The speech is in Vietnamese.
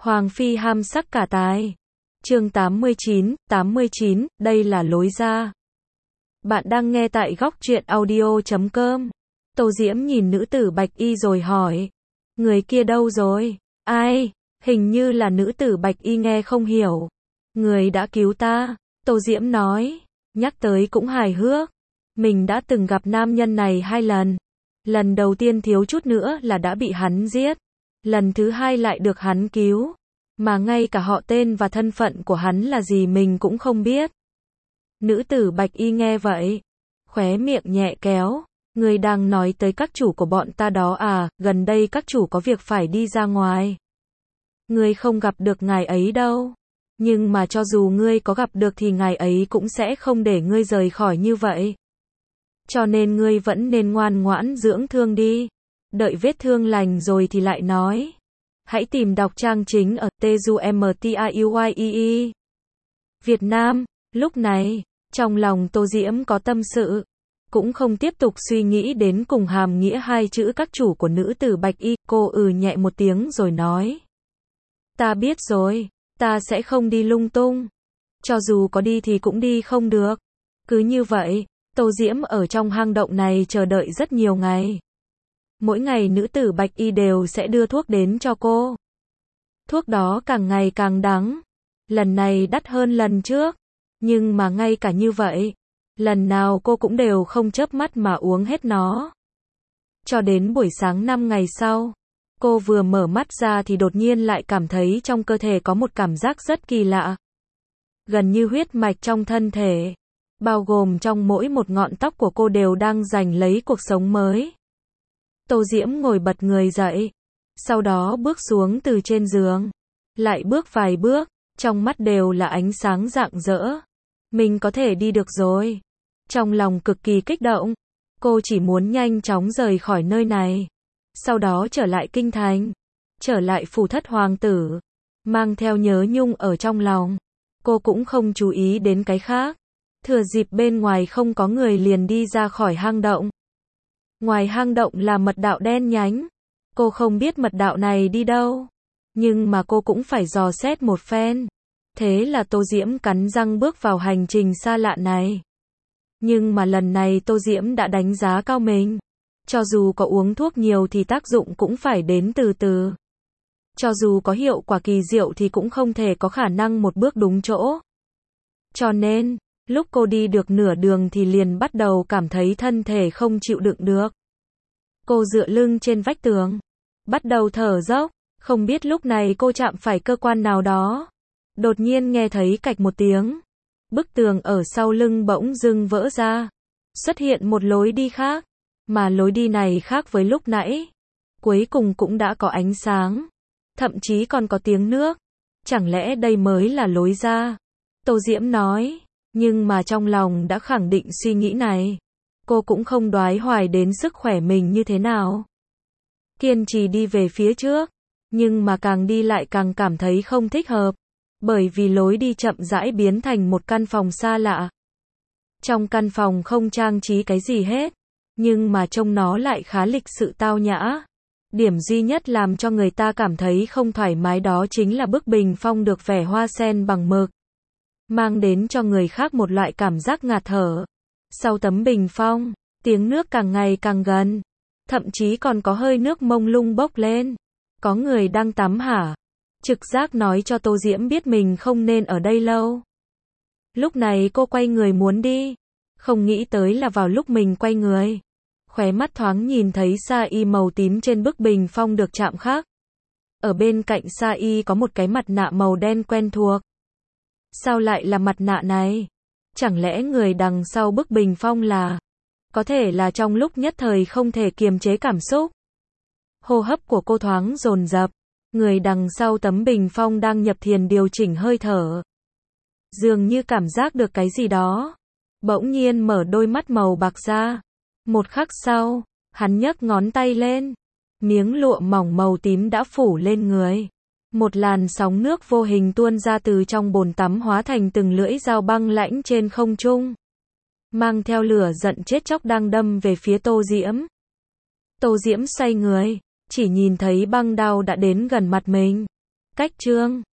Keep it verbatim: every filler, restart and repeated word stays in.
Hoàng phi ham sắc cả tài. Chương tám mươi chín, tám mươi chín, đây là lối ra. Bạn đang nghe tại góc truyện audio chấm com. Tô Diễm nhìn nữ tử bạch y rồi hỏi. Người kia đâu rồi? Ai? Hình như là nữ tử bạch y nghe không hiểu. Người đã cứu ta. Tô Diễm nói. Nhắc tới cũng hài hước. Mình đã từng gặp nam nhân này hai lần. Lần đầu tiên thiếu chút nữa là đã bị hắn giết. Lần thứ hai lại được hắn cứu. Mà ngay cả họ tên và thân phận của hắn là gì mình cũng không biết. Nữ tử bạch y nghe vậy. Khóe miệng nhẹ kéo. Người đang nói tới các chủ của bọn ta đó à, gần đây các chủ có việc phải đi ra ngoài. Ngươi không gặp được ngài ấy đâu. Nhưng mà cho dù ngươi có gặp được thì ngài ấy cũng sẽ không để ngươi rời khỏi như vậy. Cho nên ngươi vẫn nên ngoan ngoãn dưỡng thương đi. Đợi vết thương lành rồi thì lại nói. Hãy tìm đọc trang chính ở tezumtiuie. Việt Nam, lúc này, trong lòng Tô Diễm có tâm sự. Cũng không tiếp tục suy nghĩ đến cùng hàm nghĩa hai chữ các chủ của nữ tử bạch y, cô ừ nhẹ một tiếng rồi nói. Ta biết rồi, ta sẽ không đi lung tung. Cho dù có đi thì cũng đi không được. Cứ như vậy, Tô Diễm ở trong hang động này chờ đợi rất nhiều ngày. Mỗi ngày nữ tử bạch y đều sẽ đưa thuốc đến cho cô. Thuốc đó càng ngày càng đắng. Lần này đắt hơn lần trước. Nhưng mà ngay cả như vậy, lần nào cô cũng đều không chớp mắt mà uống hết nó. Cho đến buổi sáng năm ngày sau, cô vừa mở mắt ra thì đột nhiên lại cảm thấy trong cơ thể có một cảm giác rất kỳ lạ. Gần như huyết mạch trong thân thể, bao gồm trong mỗi một ngọn tóc của cô đều đang giành lấy cuộc sống mới. Tô Diễm ngồi bật người dậy, sau đó bước xuống từ trên giường, lại bước vài bước, trong mắt đều là ánh sáng rạng rỡ. Mình có thể đi được rồi. Trong lòng cực kỳ kích động, cô chỉ muốn nhanh chóng rời khỏi nơi này. Sau đó trở lại kinh thành, trở lại phủ thất hoàng tử, mang theo nhớ nhung ở trong lòng. Cô cũng không chú ý đến cái khác. Thừa dịp bên ngoài không có người liền đi ra khỏi hang động. Ngoài hang động là mật đạo đen nhánh. Cô không biết mật đạo này đi đâu. Nhưng mà cô cũng phải dò xét một phen. Thế là Tô Diễm cắn răng bước vào hành trình xa lạ này. Nhưng mà lần này Tô Diễm đã đánh giá cao mình. Cho dù có uống thuốc nhiều thì tác dụng cũng phải đến từ từ. Cho dù có hiệu quả kỳ diệu thì cũng không thể có khả năng một bước đúng chỗ. Cho nên, lúc cô đi được nửa đường thì liền bắt đầu cảm thấy thân thể không chịu đựng được. Cô dựa lưng trên vách tường, bắt đầu thở dốc, không biết lúc này cô chạm phải cơ quan nào đó. Đột nhiên nghe thấy cạch một tiếng. Bức tường ở sau lưng bỗng dưng vỡ ra. Xuất hiện một lối đi khác. Mà lối đi này khác với lúc nãy. Cuối cùng cũng đã có ánh sáng. Thậm chí còn có tiếng nước. Chẳng lẽ đây mới là lối ra? Tô Diễm nói. Nhưng mà trong lòng đã khẳng định suy nghĩ này. Cô cũng không đoái hoài đến sức khỏe mình như thế nào. Kiên trì đi về phía trước. Nhưng mà càng đi lại càng cảm thấy không thích hợp. Bởi vì lối đi chậm rãi biến thành một căn phòng xa lạ. Trong căn phòng không trang trí cái gì hết. Nhưng mà trông nó lại khá lịch sự tao nhã. Điểm duy nhất làm cho người ta cảm thấy không thoải mái đó chính là bức bình phong được vẽ hoa sen bằng mực. Mang đến cho người khác một loại cảm giác ngạt thở. Sau tấm bình phong, tiếng nước càng ngày càng gần. Thậm chí còn có hơi nước mông lung bốc lên. Có người đang tắm hả? Trực giác nói cho Tô Diễm biết mình không nên ở đây lâu. Lúc này cô quay người muốn đi. Không nghĩ tới là vào lúc mình quay người. Khóe mắt thoáng nhìn thấy sa y màu tím trên bức bình phong được chạm khắc. Ở bên cạnh sa y có một cái mặt nạ màu đen quen thuộc. Sao lại là mặt nạ này? Chẳng lẽ người đằng sau bức bình phong là... Có thể là trong lúc nhất thời không thể kiềm chế cảm xúc. Hô hấp của cô thoáng dồn dập. Người đằng sau tấm bình phong đang nhập thiền điều chỉnh hơi thở. Dường như cảm giác được cái gì đó. Bỗng nhiên mở đôi mắt màu bạc ra. Một khắc sau, hắn nhấc ngón tay lên. Miếng lụa mỏng màu tím đã phủ lên người. Một làn sóng nước vô hình tuôn ra từ trong bồn tắm hóa thành từng lưỡi dao băng lãnh trên không trung. Mang theo lửa giận chết chóc đang đâm về phía Tô Diễm. Tô Diễm xoay người. Chỉ nhìn thấy băng đao đã đến gần mặt mình. Cách chương